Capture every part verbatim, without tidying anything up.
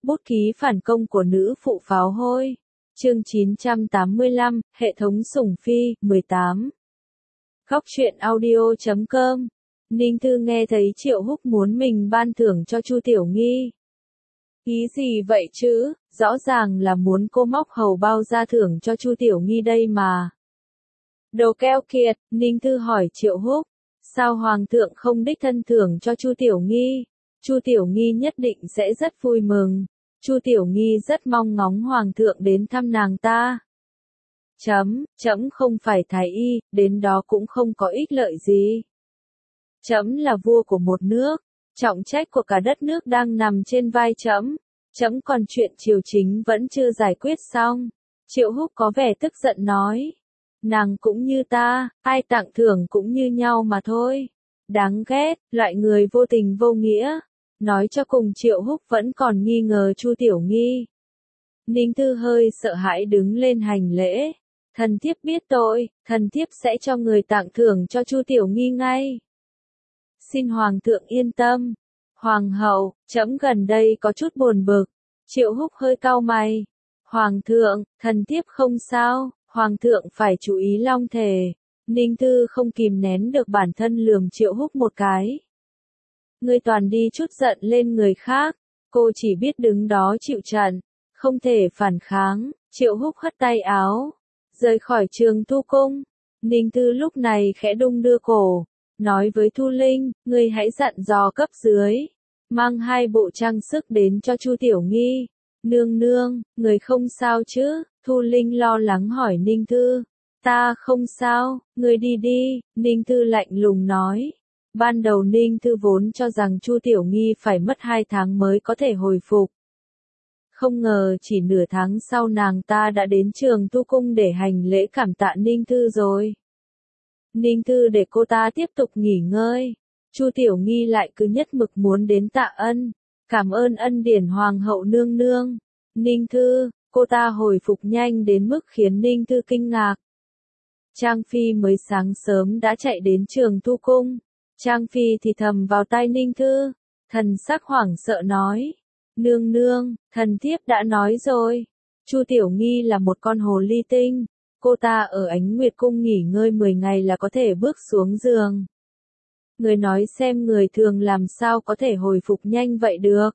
Bút ký phản công của nữ phụ pháo hôi. Chương chín trăm tám mươi lăm, hệ thống sủng phi, mười tám. Góc truyện audio chấm com. Ninh Thư nghe thấy Triệu Húc muốn mình ban thưởng cho Chu Tiểu Nghi. Ý gì vậy chứ, rõ ràng là muốn cô móc hầu bao ra thưởng cho Chu Tiểu Nghi đây mà. Đồ keo kiệt, Ninh Thư hỏi Triệu Húc, sao Hoàng thượng không đích thân thưởng cho Chu Tiểu Nghi? Chu Tiểu Nghi nhất định sẽ rất vui mừng. Chu Tiểu Nghi rất mong ngóng Hoàng thượng đến thăm nàng ta. Chấm, trẫm không phải thái y, đến đó cũng không có ích lợi gì. Trẫm là vua của một nước, trọng trách của cả đất nước đang nằm trên vai trẫm. Trẫm còn chuyện triều chính vẫn chưa giải quyết xong. Triệu Húc có vẻ tức giận nói. Nàng cũng như ta, ai tặng thưởng cũng như nhau mà thôi. Đáng ghét, loại người vô tình vô nghĩa. Nói cho cùng Triệu Húc vẫn còn nghi ngờ Chu Tiểu Nghi. Ninh Thư hơi sợ hãi đứng lên hành lễ. Thần thiếp biết tội, thần thiếp sẽ cho người tặng thưởng cho Chu Tiểu Nghi ngay. Xin Hoàng thượng yên tâm. Hoàng hậu, trẫm gần đây có chút buồn bực. Triệu Húc hơi cau mày. Hoàng thượng, thần thiếp không sao, Hoàng thượng phải chú ý long thể. Ninh Thư không kìm nén được bản thân lườm Triệu Húc một cái. Ngươi toàn đi chút giận lên người khác, cô chỉ biết đứng đó chịu trận, không thể phản kháng. Triệu Húc hất tay áo, rời khỏi Trường Thu Cung. Ninh Thư lúc này khẽ đung đưa cổ, nói với Thu Linh, ngươi hãy dặn dò cấp dưới, mang hai bộ trang sức đến cho Chu Tiểu Nghi. Nương nương, người không sao chứ? Thu Linh lo lắng hỏi Ninh Thư. Ta không sao, ngươi đi đi, Ninh Thư lạnh lùng nói. Ban đầu Ninh Thư vốn cho rằng Chu Tiểu Nghi phải mất hai tháng mới có thể hồi phục. Không ngờ chỉ nửa tháng sau nàng ta đã đến Trường Thu Cung để hành lễ cảm tạ Ninh Thư rồi. Ninh Thư để cô ta tiếp tục nghỉ ngơi. Chu Tiểu Nghi lại cứ nhất mực muốn đến tạ ân. Cảm ơn ân điển Hoàng hậu nương nương. Ninh Thư, cô ta hồi phục nhanh đến mức khiến Ninh Thư kinh ngạc. Trang Phi mới sáng sớm đã chạy đến Trường Thu Cung. Trang Phi thì thầm vào tai Ninh Thư. Thần sắc hoảng sợ nói. Nương nương, thần thiếp đã nói rồi. Chu Tiểu Nghi là một con hồ ly tinh. Cô ta ở Ánh Nguyệt Cung nghỉ ngơi mười ngày là có thể bước xuống giường. Người nói xem người thường làm sao có thể hồi phục nhanh vậy được.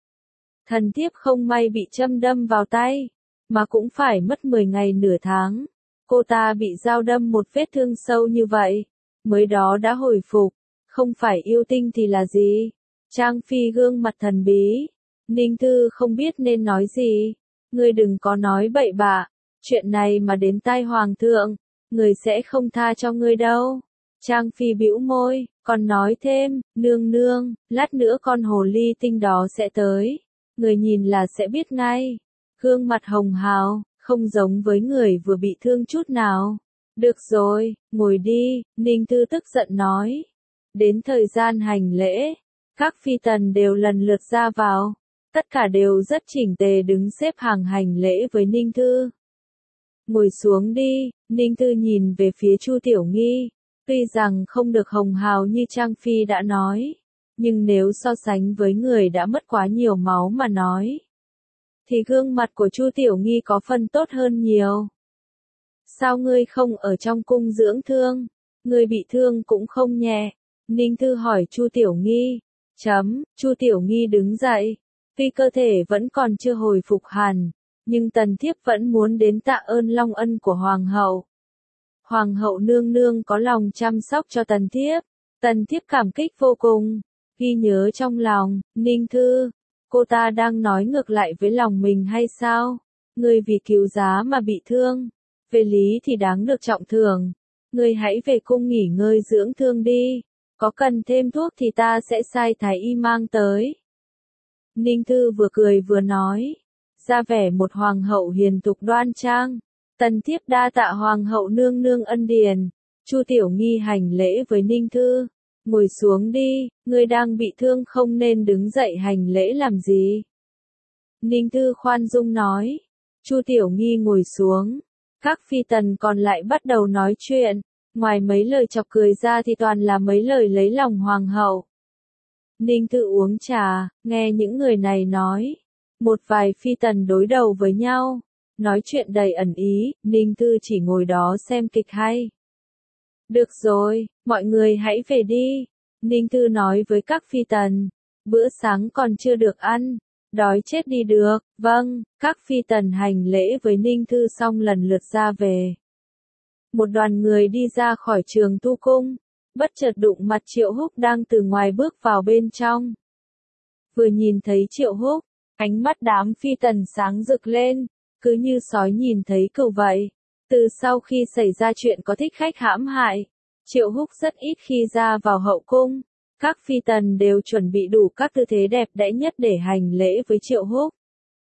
Thần thiếp không may bị châm đâm vào tay, mà cũng phải mất mười ngày nửa tháng. Cô ta bị dao đâm một vết thương sâu như vậy, mới đó đã hồi phục, không phải yêu tinh thì là gì? Trang Phi gương mặt thần bí. Ninh Thư không biết nên nói gì. Ngươi đừng có nói bậy bạ, chuyện này mà đến tai Hoàng thượng, người sẽ không tha cho ngươi đâu. Trang Phi bĩu môi, còn nói thêm, nương nương, lát nữa con hồ ly tinh đó sẽ tới. Người nhìn là sẽ biết ngay. Gương mặt hồng hào, không giống với người vừa bị thương chút nào. Được rồi, ngồi đi, Ninh Thư tức giận nói. Đến thời gian hành lễ, các phi tần đều lần lượt ra vào. Tất cả đều rất chỉnh tề đứng xếp hàng hành lễ với Ninh Thư. Ngồi xuống đi, Ninh Thư nhìn về phía Chu Tiểu Nghi. Tuy rằng không được hồng hào như Trang Phi đã nói, nhưng nếu so sánh với người đã mất quá nhiều máu mà nói, thì gương mặt của Chu Tiểu Nghi có phần tốt hơn nhiều. Sao ngươi không ở trong cung dưỡng thương? Ngươi bị thương cũng không nhẹ. Ninh Thư hỏi Chu Tiểu Nghi. Chấm, Chu Tiểu Nghi đứng dậy. Tuy cơ thể vẫn còn chưa hồi phục hẳn, nhưng tần thiếp vẫn muốn đến tạ ơn long ân của Hoàng hậu. Hoàng hậu nương nương có lòng chăm sóc cho tần thiếp. Tần thiếp cảm kích vô cùng. Ghi nhớ trong lòng. Ninh Thư, cô ta đang nói ngược lại với lòng mình hay sao? Ngươi vì cứu giá mà bị thương, về lý thì đáng được trọng thưởng. Ngươi hãy về cung nghỉ ngơi dưỡng thương đi. Có cần thêm thuốc thì ta sẽ sai thái y mang tới. Ninh Thư vừa cười vừa nói, ra vẻ một hoàng hậu hiền thục đoan trang. Tần thiếp đa tạ Hoàng hậu nương nương ân điển. Chu Tiểu Nghi hành lễ với Ninh Thư. Ngồi xuống đi, ngươi đang bị thương không nên đứng dậy hành lễ làm gì. Ninh Thư khoan dung nói. Chu Tiểu Nghi ngồi xuống. Các phi tần còn lại bắt đầu nói chuyện. Ngoài mấy lời chọc cười ra thì toàn là mấy lời lấy lòng Hoàng hậu. Ninh Thư uống trà, nghe những người này nói. Một vài phi tần đối đầu với nhau, nói chuyện đầy ẩn ý, Ninh Thư chỉ ngồi đó xem kịch hay. Được rồi, mọi người hãy về đi, Ninh Thư nói với các phi tần, bữa sáng còn chưa được ăn, đói chết đi được, vâng, các phi tần hành lễ với Ninh Thư xong lần lượt ra về. Một đoàn người đi ra khỏi trường tu cung, bất chợt đụng mặt Triệu Húc đang từ ngoài bước vào bên trong. Vừa nhìn thấy Triệu Húc, ánh mắt đám phi tần sáng rực lên, cứ như sói nhìn thấy cừu vậy. Từ sau khi xảy ra chuyện có thích khách hãm hại, Triệu Húc rất ít khi ra vào hậu cung. Các phi tần đều chuẩn bị đủ các tư thế đẹp đẽ nhất để hành lễ với Triệu Húc.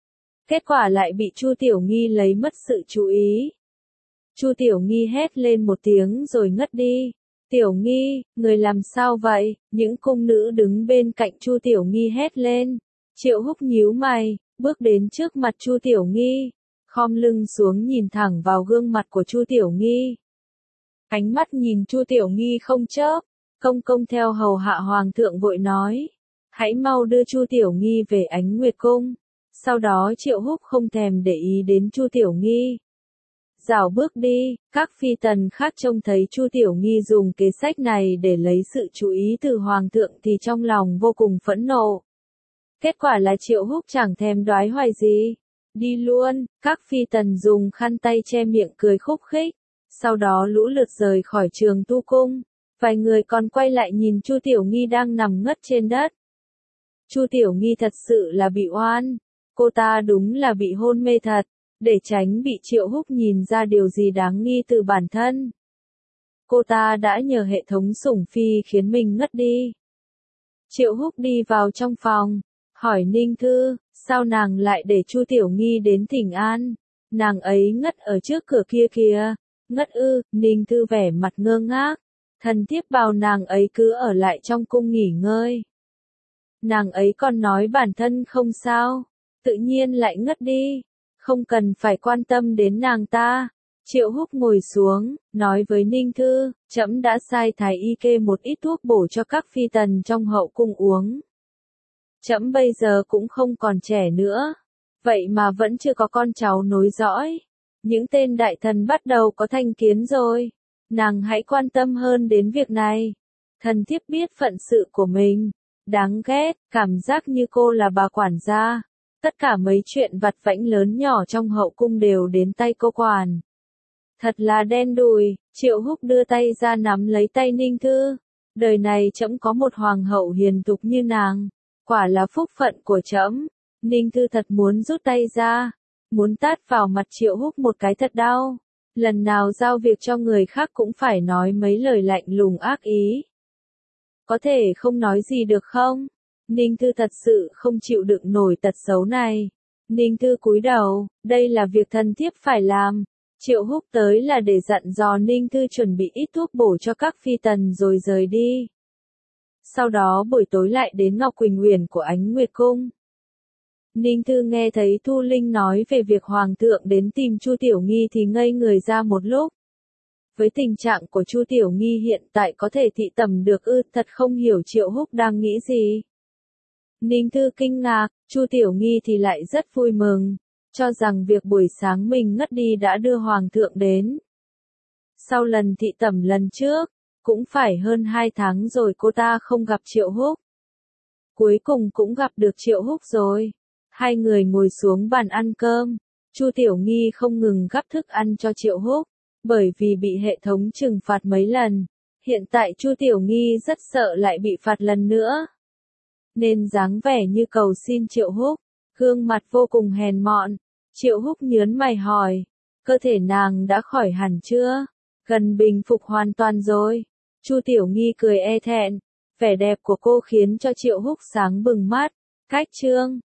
Kết quả lại bị Chu Tiểu Nghi lấy mất sự chú ý. Chu Tiểu Nghi hét lên một tiếng rồi ngất đi. Tiểu Nghi, người làm sao vậy? Những cung nữ đứng bên cạnh Chu Tiểu Nghi hét lên. Triệu Húc nhíu mày, bước đến trước mặt Chu Tiểu Nghi, khom lưng xuống nhìn thẳng vào gương mặt của Chu Tiểu Nghi. Ánh mắt nhìn Chu Tiểu Nghi không chớp, công công theo hầu hạ hoàng thượng vội nói, hãy mau đưa Chu Tiểu Nghi về Ánh Nguyệt cung. Sau đó Triệu Húc không thèm để ý đến Chu Tiểu Nghi. Rảo bước đi, các phi tần khác trông thấy Chu Tiểu Nghi dùng kế sách này để lấy sự chú ý từ hoàng thượng thì trong lòng vô cùng phẫn nộ. Kết quả là Triệu Húc chẳng thèm đoái hoài gì. Đi luôn, các phi tần dùng khăn tay che miệng cười khúc khích. Sau đó lũ lượt rời khỏi trường tu cung. Vài người còn quay lại nhìn Chu Tiểu Nghi đang nằm ngất trên đất. Chu Tiểu Nghi thật sự là bị oan. Cô ta đúng là bị hôn mê thật, để tránh bị Triệu Húc nhìn ra điều gì đáng nghi từ bản thân. Cô ta đã nhờ hệ thống sủng phi khiến mình ngất đi. Triệu Húc đi vào trong phòng, hỏi Ninh Thư, sao nàng lại để Chu Tiểu Nghi đến thỉnh an? Nàng ấy ngất ở trước cửa kia kìa. Ngất ư? Ninh Thư vẻ mặt ngơ ngác. Thần thiếp bảo nàng ấy cứ ở lại trong cung nghỉ ngơi. Nàng ấy còn nói bản thân không sao, tự nhiên lại ngất đi. Không cần phải quan tâm đến nàng ta. Triệu Húc ngồi xuống, nói với Ninh Thư, trẫm đã sai thái y kê một ít thuốc bổ cho các phi tần trong hậu cung uống. Trẫm bây giờ cũng không còn trẻ nữa, vậy mà vẫn chưa có con cháu nối dõi. Những tên đại thần bắt đầu có thành kiến rồi. Nàng hãy quan tâm hơn đến việc này. Thần thiếp biết phận sự của mình. Đáng ghét, cảm giác như cô là bà quản gia. Tất cả mấy chuyện vặt vãnh lớn nhỏ trong hậu cung đều đến tay cô quản. Thật là đen đủi. Triệu Húc đưa tay ra nắm lấy tay Ninh Thư. Đời này trẫm có một hoàng hậu hiền thục như nàng. Quả là phúc phận của trẫm. Ninh Thư thật muốn rút tay ra, muốn tát vào mặt Triệu Húc một cái thật đau. Lần nào giao việc cho người khác cũng phải nói mấy lời lạnh lùng ác ý. Có thể không nói gì được không? Ninh Thư thật sự không chịu đựng nổi tật xấu này. Ninh Thư cúi đầu, đây là việc thần thiếp phải làm. Triệu Húc tới là để dặn dò Ninh Thư chuẩn bị ít thuốc bổ cho các phi tần rồi rời đi. Sau đó buổi tối lại đến Ngọc Quỳnh Uyển của Ánh Nguyệt cung. Ninh Thư nghe thấy Thu Linh nói về việc hoàng thượng đến tìm Chu Tiểu Nghi thì ngây người ra một lúc. Với tình trạng của Chu Tiểu Nghi hiện tại có thể thị tầm được ư, thật không hiểu Triệu Húc đang nghĩ gì. Ninh Thư kinh ngạc, Chu Tiểu Nghi thì lại rất vui mừng, cho rằng việc buổi sáng mình ngất đi đã đưa hoàng thượng đến. Sau lần thị tẩm lần trước, cũng phải hơn hai tháng rồi cô ta không gặp Triệu Húc. Cuối cùng cũng gặp được Triệu Húc rồi. Hai người ngồi xuống bàn ăn cơm. Chu Tiểu Nghi không ngừng gắp thức ăn cho Triệu Húc, bởi vì bị hệ thống trừng phạt mấy lần. Hiện tại Chu Tiểu Nghi rất sợ lại bị phạt lần nữa. Nên dáng vẻ như cầu xin Triệu Húc, gương mặt vô cùng hèn mọn. Triệu Húc nhớn mày hỏi, cơ thể nàng đã khỏi hẳn chưa? Gần bình phục hoàn toàn rồi. Chu Tiểu Nghi cười e thẹn, vẻ đẹp của cô khiến cho Triệu Húc sáng bừng mắt. Cách chương